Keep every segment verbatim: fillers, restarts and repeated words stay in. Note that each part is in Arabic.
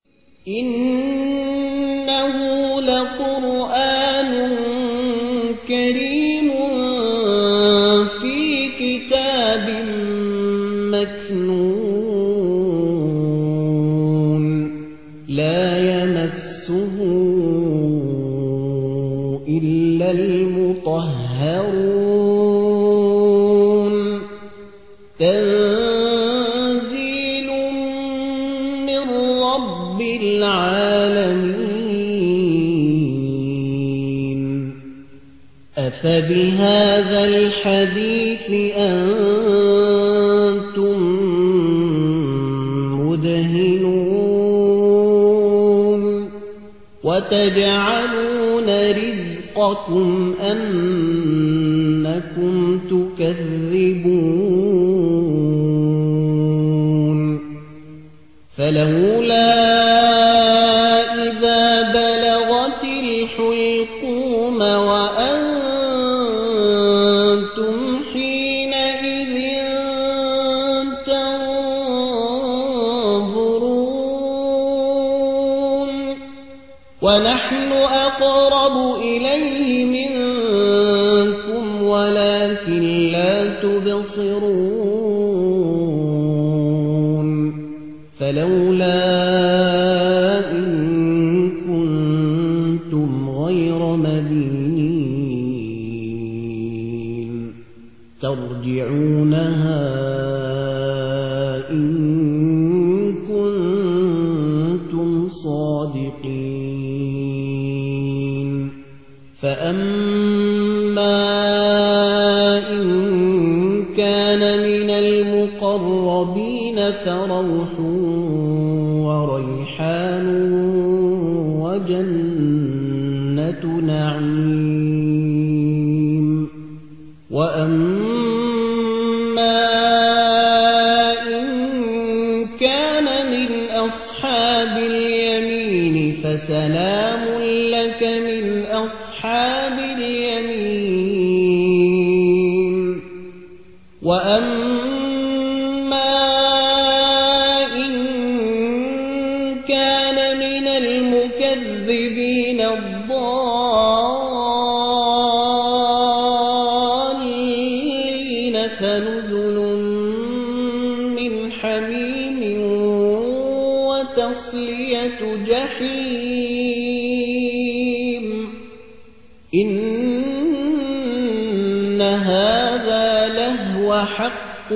إنه لقرآن كريم في كتاب مكنون لا يمسه إلا المطهرون تنزيل من رب العالمين أفبهذا الحديث أنتم مدهنون وتجعلون رزقكم أنكم تكذبون فلولا إذا بلغت الحلقوم وأنتم حينئذ تنظرون ونحن أقرب إليه منكم ولكن لا تبصرون فلولا إن كنتم غير مدينين ترجعونها إن كنتم صادقين فأما إن كان من المقربين فروح وريحان وجنة نعيم وأما إن كان من أصحاب اليمين فسلام لك من أصحاب اليمين وأما إن كان من المكذبين الضالين فنزل من حميم وتصلية جحيم إن هذا لهو حق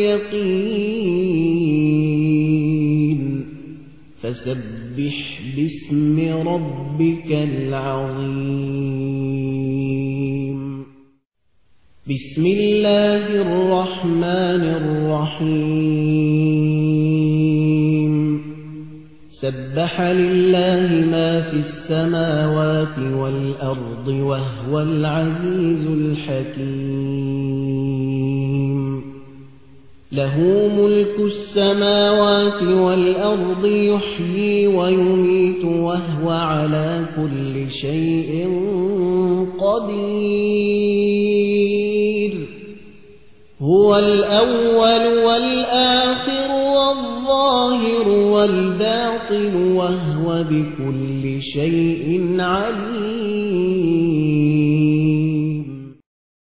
اليقين فسبح باسم ربك العظيم بسم الله الرحمن الرحيم سبح لله ما في السماوات والأرض وهو العزيز الحكيم له ملك السماوات والأرض يحيي ويميت وهو على كل شيء قدير هو الأول والآخر والظاهر والباطن وهو بكل شيء عليم